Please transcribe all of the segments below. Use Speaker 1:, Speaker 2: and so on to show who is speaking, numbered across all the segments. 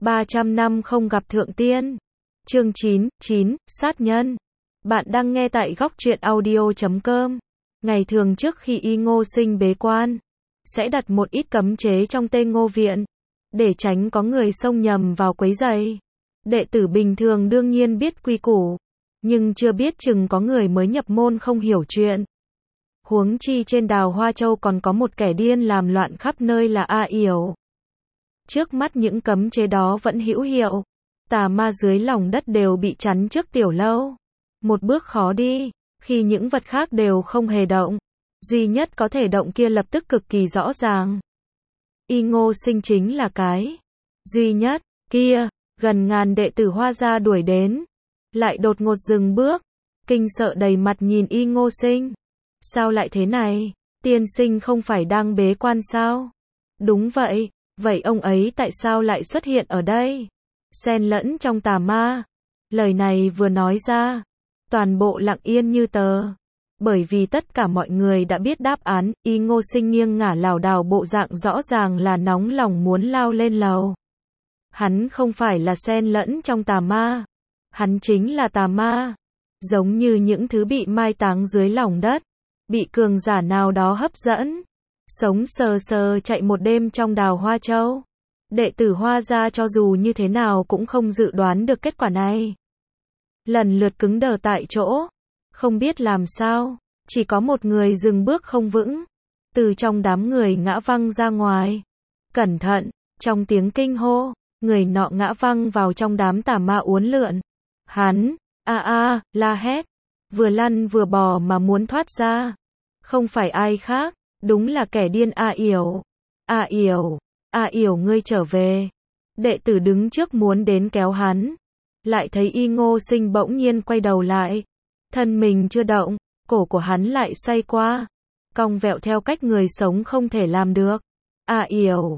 Speaker 1: 300 năm không gặp thượng tiên. Chương 9, sát nhân. Bạn đang nghe tại góc truyện audio.com. Ngày thường trước khi Y Ngô Sinh bế quan, sẽ đặt một ít cấm chế trong Tê Ngô Viện, để tránh có người xông nhầm vào quấy rầy. Đệ tử bình thường đương nhiên biết quy củ, nhưng chưa biết chừng có người mới nhập môn không hiểu chuyện. Huống chi trên Đào Hoa Châu còn có một kẻ điên làm loạn khắp nơi là A Yểu. Trước mắt những cấm chế đó vẫn hữu hiệu. Tà ma dưới lòng đất đều bị chắn trước tiểu lâu. Một bước khó đi, khi những vật khác đều không hề động. Duy nhất có thể động kia lập tức cực kỳ rõ ràng. Y Ngô Sinh chính là cái duy nhất kia. Gần ngàn đệ tử Hoa gia đuổi đến, lại đột ngột dừng bước, kinh sợ đầy mặt nhìn Y Ngô Sinh. Sao lại thế này? Tiên sinh không phải đang bế quan sao? Đúng vậy, vậy ông ấy tại sao lại xuất hiện ở đây? Xen lẫn trong tà ma. Lời này vừa nói ra, toàn bộ lặng yên như tờ. Bởi vì tất cả mọi người đã biết đáp án. Y Ngô Sinh nghiêng ngả lảo đảo, bộ dạng rõ ràng là nóng lòng muốn lao lên lầu. Hắn không phải là xen lẫn trong tà ma, hắn chính là tà ma. Giống như những thứ bị mai táng dưới lòng đất, bị cường giả nào đó hấp dẫn, sống sờ sờ chạy một đêm trong Đào Hoa Châu. Đệ tử Hoa gia cho dù như thế nào cũng không dự đoán được kết quả này. Lần lượt cứng đờ tại chỗ, không biết làm sao. Chỉ có một người dừng bước không vững, từ trong đám người ngã văng ra ngoài. Cẩn thận, trong tiếng kinh hô, người nọ ngã văng vào trong đám tà ma uốn lượn. Hắn, la hét, vừa lăn vừa bò mà muốn thoát ra. Không phải ai khác, đúng là kẻ điên A Yểu. A Yểu ngươi trở về. Đệ tử đứng trước muốn đến kéo hắn, lại thấy Y Ngô Sinh bỗng nhiên quay đầu lại. Thân mình chưa động, cổ của hắn lại xoay qua, cong vẹo theo cách người sống không thể làm được. A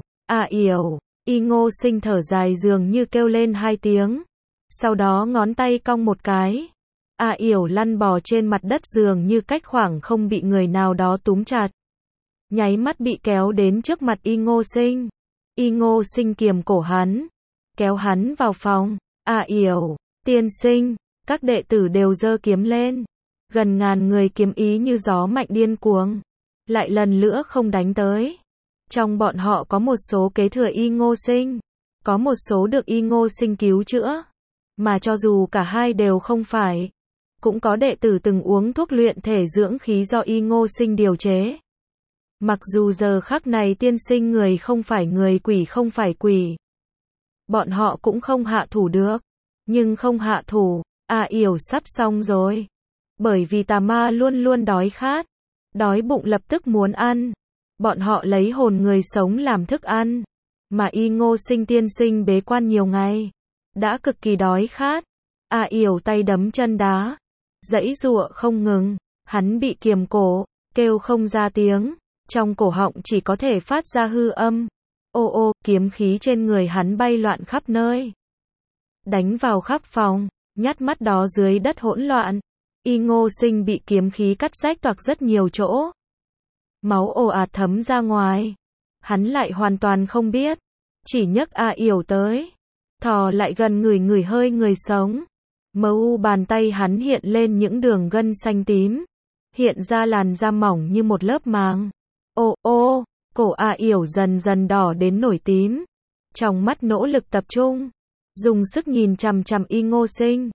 Speaker 1: Yểu. Y Ngô Sinh thở dài dường như kêu lên 2 tiếng. Sau đó ngón tay cong một cái. A Yểu lăn bò trên mặt đất dường như cách khoảng không bị người nào đó túm chặt. Nháy mắt bị kéo đến trước mặt Y Ngô Sinh. Y Ngô Sinh kiềm cổ hắn, kéo hắn vào phòng. A Yểu, tiên sinh, các đệ tử đều giơ kiếm lên. Gần ngàn người kiếm ý như gió mạnh điên cuồng, lại lần nữa không đánh tới. Trong bọn họ có một số kế thừa Y Ngô Sinh, có một số được Y Ngô Sinh cứu chữa. Mà cho dù cả hai đều không phải, cũng có đệ tử từng uống thuốc luyện thể dưỡng khí do Y Ngô Sinh điều chế. Mặc dù giờ khắc này tiên sinh người không phải người, quỷ không phải quỷ, bọn họ cũng không hạ thủ được. Nhưng không hạ thủ, A Yểu sắp xong rồi. Bởi vì tà ma luôn luôn đói khát, đói bụng lập tức muốn ăn. Bọn họ lấy hồn người sống làm thức ăn. Mà Y Ngô Sinh tiên sinh bế quan nhiều ngày, đã cực kỳ đói khát. A Yểu tay đấm chân đá, giãy giụa không ngừng. Hắn bị kiềm cổ, kêu không ra tiếng. Trong cổ họng chỉ có thể phát ra hư âm. Ô, kiếm khí trên người hắn bay loạn khắp nơi, đánh vào khắp phòng, nhát mắt đó dưới đất hỗn loạn. Y Ngô Sinh bị kiếm khí cắt rách toạc rất nhiều chỗ. Máu ồ ạt thấm ra ngoài. Hắn lại hoàn toàn không biết, chỉ nhấc A Yểu tới, thò lại gần ngửi hơi người sống. Mu bàn tay hắn hiện lên những đường gân xanh tím, hiện ra làn da mỏng như một lớp màng. Ô, cổ A Yểu dần dần đỏ đến nổi tím. Trong mắt nỗ lực tập trung, dùng sức nhìn chằm chằm Y Ngô Sinh.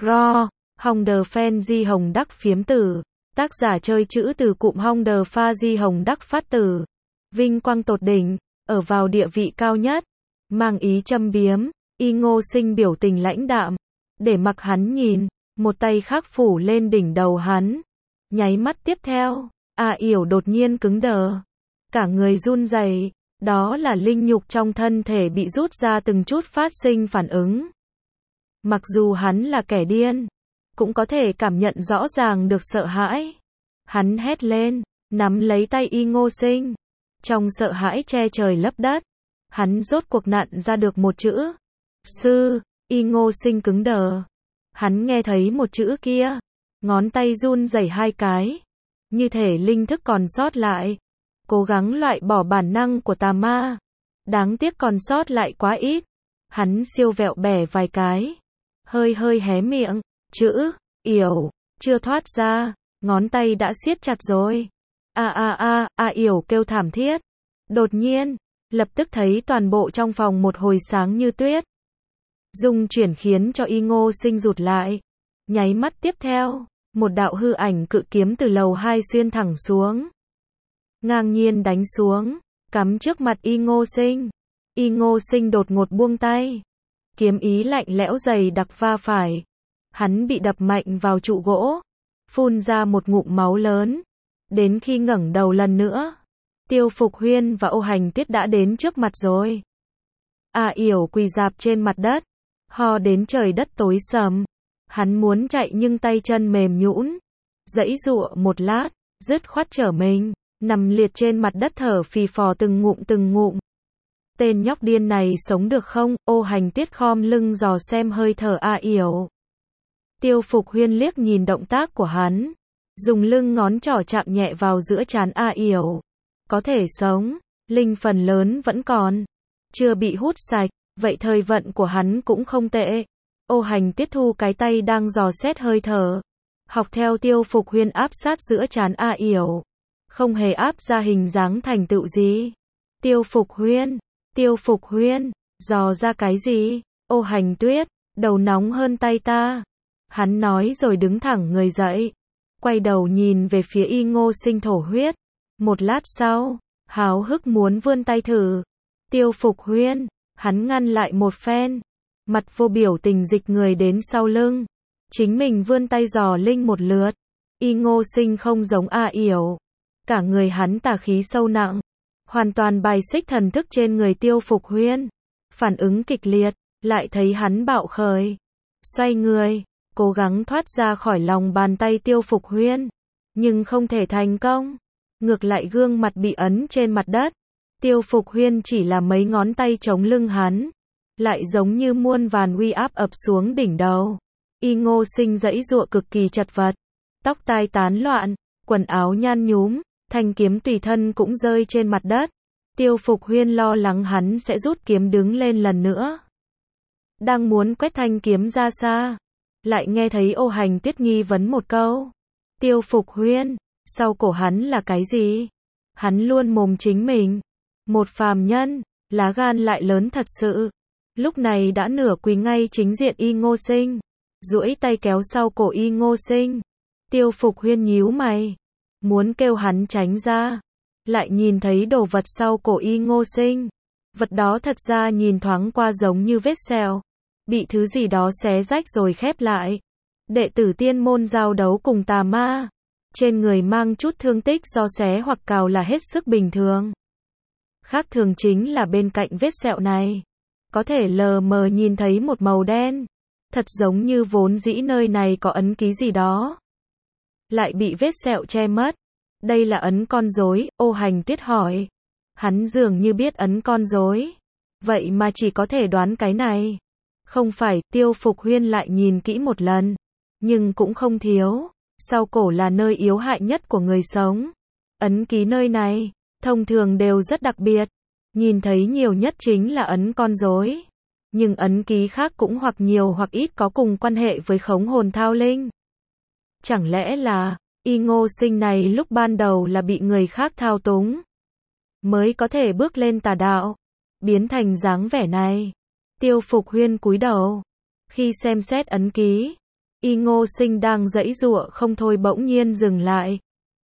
Speaker 1: Hong Đờ Phen Di Hồng Đắc phiếm tử. Tác giả chơi chữ từ cụm Hong Đờ Pha Di Hồng Đắc phát tử. Vinh quang tột đỉnh, ở vào địa vị cao nhất, mang ý châm biếm. Y Ngô Sinh biểu tình lãnh đạm, để mặc hắn nhìn. Một tay khác phủ lên đỉnh đầu hắn. Nháy mắt tiếp theo, A Yểu đột nhiên cứng đờ, cả người run rẩy. Đó là linh nhục trong thân thể bị rút ra từng chút phát sinh phản ứng. Mặc dù hắn là kẻ điên, cũng có thể cảm nhận rõ ràng được sợ hãi. Hắn hét lên, nắm lấy tay Y Ngô Sinh. Trong sợ hãi che trời lấp đất, hắn rốt cuộc nặn ra được một chữ. Sư. Y Ngô Sinh cứng đờ. Hắn nghe thấy một chữ kia, ngón tay run rẩy 2 cái, như thể linh thức còn sót lại, cố gắng loại bỏ bản năng của tà ma. Đáng tiếc còn sót lại quá ít. Hắn siêu vẹo bẻ vài cái, hơi hơi hé miệng, chữ Yểu chưa thoát ra, ngón tay đã siết chặt rồi. Yểu kêu thảm thiết. Đột nhiên, lập tức thấy toàn bộ trong phòng một hồi sáng như tuyết. Dung chuyển khiến cho Y Ngô Sinh rụt lại. Nháy mắt tiếp theo, một đạo hư ảnh cự kiếm từ lầu 2 xuyên thẳng xuống. Ngang nhiên đánh xuống, cắm trước mặt Y Ngô Sinh. Y Ngô Sinh đột ngột buông tay. Kiếm ý lạnh lẽo dày đặc va phải. Hắn bị đập mạnh vào trụ gỗ, phun ra một ngụm máu lớn. Đến khi ngẩng đầu lần nữa, Tiêu Phục Huyên và Ô Hành Tuyết đã đến trước mặt rồi. Yểu quỳ rạp trên mặt đất, ho đến trời đất tối sầm. Hắn muốn chạy nhưng tay chân mềm nhũn, giãy giụa một lát, dứt khoát trở mình, nằm liệt trên mặt đất thở phì phò từng ngụm từng ngụm. Tên nhóc điên này sống được không? Ô Hành Tuyết khom lưng dò xem hơi thở Yểu. Tiêu Phục Huyên liếc nhìn động tác của hắn, dùng lưng ngón trỏ chạm nhẹ vào giữa trán Yểu. Có thể sống, linh phần lớn vẫn còn, chưa bị hút sạch, vậy thời vận của hắn cũng không tệ. Ô Hành Tuyết thu cái tay đang dò xét hơi thở, học theo Tiêu Phục Huyên áp sát giữa trán Yểu, không hề áp ra hình dáng thành tựu gì. Tiêu Phục Huyên, dò ra cái gì? Ô Hành Tuyết, đầu nóng hơn tay ta. Hắn nói rồi đứng thẳng người dậy, quay đầu nhìn về phía Y Ngô Sinh thổ huyết. Một lát sau, háo hức muốn vươn tay thử. Tiêu Phục Huyên, hắn ngăn lại một phen, mặt vô biểu tình dịch người đến sau lưng. Chính mình vươn tay dò linh một lượt. Y Ngô Sinh không giống Yểu, cả người hắn tà khí sâu nặng, hoàn toàn bài xích thần thức trên người Tiêu Phục Huyên. Phản ứng kịch liệt, lại thấy hắn bạo khởi, xoay người, cố gắng thoát ra khỏi lòng bàn tay Tiêu Phục Huyên, nhưng không thể thành công. Ngược lại gương mặt bị ấn trên mặt đất. Tiêu Phục Huyên chỉ là mấy ngón tay chống lưng hắn, lại giống như muôn vàn uy áp ập xuống đỉnh đầu. Y Ngô Sinh giãy giụa cực kỳ chật vật, tóc tai tán loạn, quần áo nhan nhúm, thanh kiếm tùy thân cũng rơi trên mặt đất. Tiêu Phục Huyên lo lắng hắn sẽ rút kiếm đứng lên lần nữa. Đang muốn quét thanh kiếm ra xa, lại nghe thấy Ô Hành Tuyết nghi vấn một câu. Tiêu Phục Huyên, sau cổ hắn là cái gì? Hắn luôn mồm chính mình. Một phàm nhân, lá gan lại lớn thật sự. Lúc này đã nửa quỳ ngay chính diện Y Ngô Sinh, duỗi tay kéo sau cổ Y Ngô Sinh. Tiêu Phục Huyên nhíu mày, muốn kêu hắn tránh ra, lại nhìn thấy đồ vật sau cổ Y Ngô Sinh. Vật đó thật ra nhìn thoáng qua giống như vết sẹo, bị thứ gì đó xé rách rồi khép lại. Đệ tử tiên môn giao đấu cùng tà ma, trên người mang chút thương tích do xé hoặc cào là hết sức bình thường. Khác thường chính là bên cạnh vết sẹo này, có thể lờ mờ nhìn thấy một màu đen, thật giống như vốn dĩ nơi này có ấn ký gì đó, lại bị vết sẹo che mất. Đây là ấn con rối, Ô Hành Tuyết hỏi. Hắn dường như biết ấn con rối, vậy mà chỉ có thể đoán cái này. Không phải, Tiêu Phục Huyên lại nhìn kỹ một lần, nhưng cũng không thiếu. Sau cổ là nơi yếu hại nhất của người sống. Ấn ký nơi này, thông thường đều rất đặc biệt. Nhìn thấy nhiều nhất chính là ấn con rối. Nhưng ấn ký khác cũng hoặc nhiều hoặc ít có cùng quan hệ với khống hồn thao linh. Chẳng lẽ là, Y Ngô Sinh này lúc ban đầu là bị người khác thao túng, mới có thể bước lên tà đạo, biến thành dáng vẻ này. Tiêu Phục Huyên cúi đầu, khi xem xét ấn ký, Y Ngô Sinh đang giãy giụa không thôi bỗng nhiên dừng lại.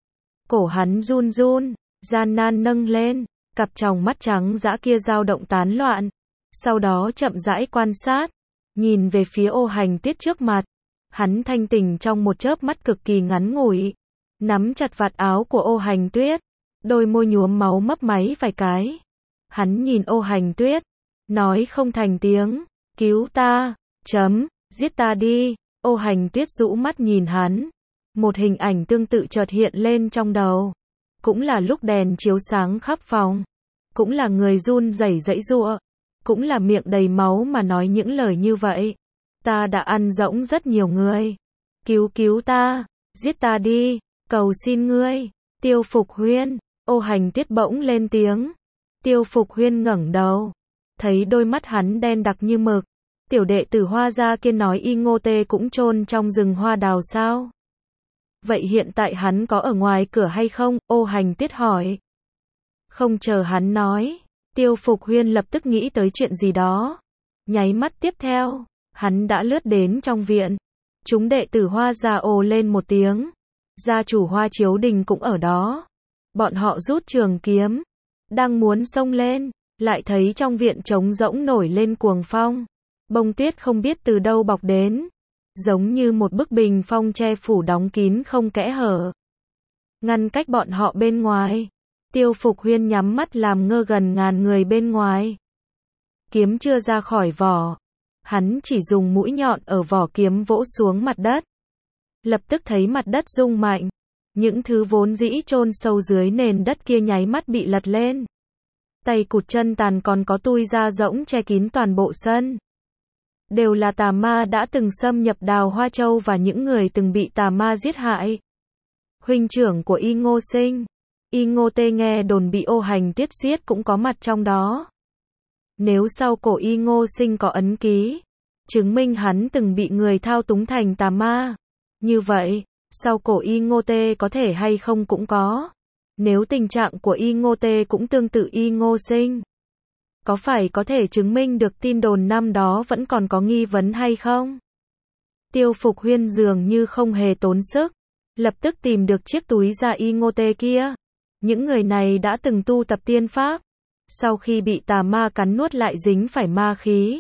Speaker 1: Cổ hắn run run, gian nan nâng lên, cặp tròng mắt trắng dã kia dao động tán loạn, sau đó chậm rãi quan sát, nhìn về phía Ô Hành Tuyết trước mặt. Hắn thanh tỉnh trong một chớp mắt cực kỳ ngắn ngủi, nắm chặt vạt áo của Ô Hành Tuyết, đôi môi nhuốm máu mấp máy vài cái. Hắn nhìn Ô Hành Tuyết, nói không thành tiếng, cứu ta, giết ta đi. Ô Hành Tuyết rũ mắt nhìn hắn, một hình ảnh tương tự chợt hiện lên trong đầu. Cũng là lúc đèn chiếu sáng khắp phòng, cũng là người run rẩy giãy giụa, cũng là miệng đầy máu mà nói những lời như vậy. Ta đã ăn rỗng rất nhiều người. Cứu ta, giết ta đi, cầu xin ngươi. Tiêu Phục Huyên, Ô Hành Tuyết bỗng lên tiếng. Tiêu Phục Huyên ngẩng đầu, thấy đôi mắt hắn đen đặc như mực. Tiểu đệ tử Hoa gia kia nói Y Ngô Tê cũng chôn trong rừng hoa đào sao? Vậy hiện tại hắn có ở ngoài cửa hay không? Ô Hành Tuyết hỏi. Không chờ hắn nói, Tiêu Phục Huyên lập tức nghĩ tới chuyện gì đó. Nháy mắt tiếp theo, hắn đã lướt đến trong viện. Chúng đệ tử Hoa gia ồ lên một tiếng. Gia chủ Hoa Chiếu Đình cũng ở đó. Bọn họ rút trường kiếm, đang muốn xông lên, lại thấy trong viện trống rỗng nổi lên cuồng phong. Bông tuyết không biết từ đâu bọc đến, giống như một bức bình phong che phủ đóng kín không kẽ hở, ngăn cách bọn họ bên ngoài. Tiêu Phục Huyên nhắm mắt làm ngơ gần ngàn người bên ngoài. Kiếm chưa ra khỏi vỏ, hắn chỉ dùng mũi nhọn ở vỏ kiếm vỗ xuống mặt đất. Lập tức thấy mặt đất rung mạnh, những thứ vốn dĩ chôn sâu dưới nền đất kia nháy mắt bị lật lên. Tay cụt chân tàn còn có tui ra rỗng che kín toàn bộ sân. Đều là tà ma đã từng xâm nhập Đào Hoa Châu và những người từng bị tà ma giết hại. Huynh trưởng của Y Ngô Sinh, Y Ngô Tê nghe đồn bị Ô Hành Tuyết giết cũng có mặt trong đó. Nếu sau cổ Y Ngô Sinh có ấn ký, chứng minh hắn từng bị người thao túng thành tà ma. Như vậy, sau cổ Y Ngô Tê có thể hay không cũng có. Nếu tình trạng của Y Ngô Tê cũng tương tự Y Ngô Sinh, có phải có thể chứng minh được tin đồn năm đó vẫn còn có nghi vấn hay không? Tiêu Phục Huyên dường như không hề tốn sức, lập tức tìm được chiếc túi da Y Ngô Tê kia. Những người này đã từng tu tập tiên pháp, sau khi bị tà ma cắn nuốt lại dính phải ma khí.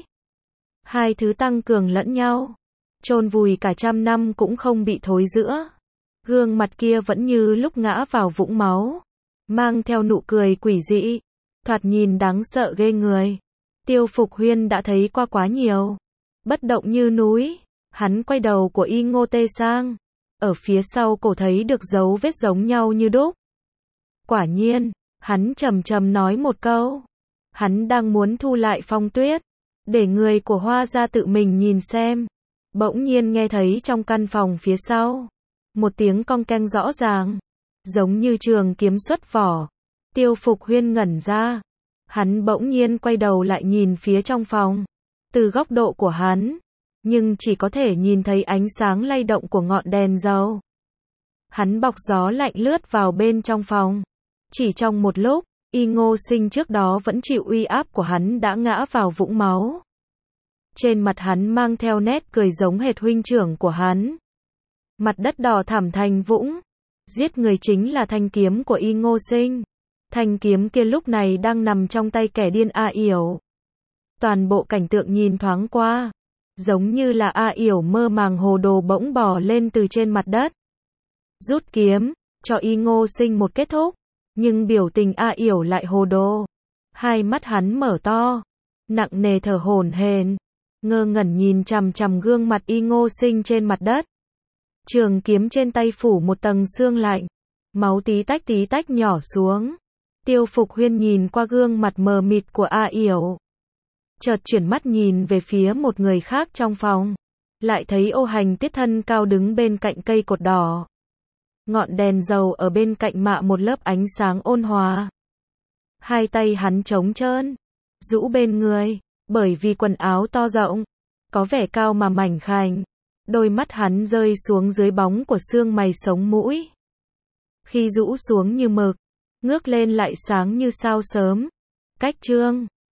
Speaker 1: Hai thứ tăng cường lẫn nhau, chôn vùi cả trăm năm cũng không bị thối rữa. Gương mặt kia vẫn như lúc ngã vào vũng máu, mang theo nụ cười quỷ dị, thoạt nhìn đáng sợ ghê người. Tiêu Phục Huyên đã thấy qua quá nhiều. Bất động như núi, hắn quay đầu của Y Ngô Tê sang, ở phía sau cổ thấy được dấu vết giống nhau như đúc. Quả nhiên, hắn trầm trầm nói một câu. Hắn đang muốn thu lại phong tuyết, để người của Hoa gia tự mình nhìn xem. Bỗng nhiên nghe thấy trong căn phòng phía sau, một tiếng cong keng rõ ràng, giống như trường kiếm xuất vỏ. Tiêu Phục Huyên ngẩn ra. Hắn bỗng nhiên quay đầu lại nhìn phía trong phòng. Từ góc độ của hắn, nhưng chỉ có thể nhìn thấy ánh sáng lay động của ngọn đèn dầu. Hắn bọc gió lạnh lướt vào bên trong phòng. Chỉ trong một lúc, Y Ngô Sinh trước đó vẫn chịu uy áp của hắn đã ngã vào vũng máu. Trên mặt hắn mang theo nét cười giống hệt huynh trưởng của hắn. Mặt đất đỏ thẳm thành vũng. Giết người chính là thanh kiếm của Y Ngô Sinh. Thanh kiếm kia lúc này đang nằm trong tay kẻ điên A Yểu. Toàn bộ cảnh tượng nhìn thoáng qua, giống như là A Yểu mơ màng hồ đồ bỗng bò lên từ trên mặt đất. Rút kiếm, cho Y Ngô Sinh một kết thúc, nhưng biểu tình A Yểu lại hồ đồ. Hai mắt hắn mở to, nặng nề thở hổn hển, ngơ ngẩn nhìn chằm chằm gương mặt Y Ngô Sinh trên mặt đất. Trường kiếm trên tay phủ một tầng sương lạnh, máu tí tách nhỏ xuống. Tiêu Phục Huyên nhìn qua gương mặt mờ mịt của A Yểu, chợt chuyển mắt nhìn về phía một người khác trong phòng, lại thấy Ô Hành Tuyết thân cao đứng bên cạnh cây cột đỏ. Ngọn đèn dầu ở bên cạnh mạ một lớp ánh sáng ôn hòa. Hai tay hắn trống trơn, rũ bên người, bởi vì quần áo to rộng, có vẻ cao mà mảnh khảnh. Đôi mắt hắn rơi xuống dưới bóng của xương mày sống mũi. Khi rũ xuống như mực, ngước lên lại sáng như sao sớm. Cách chương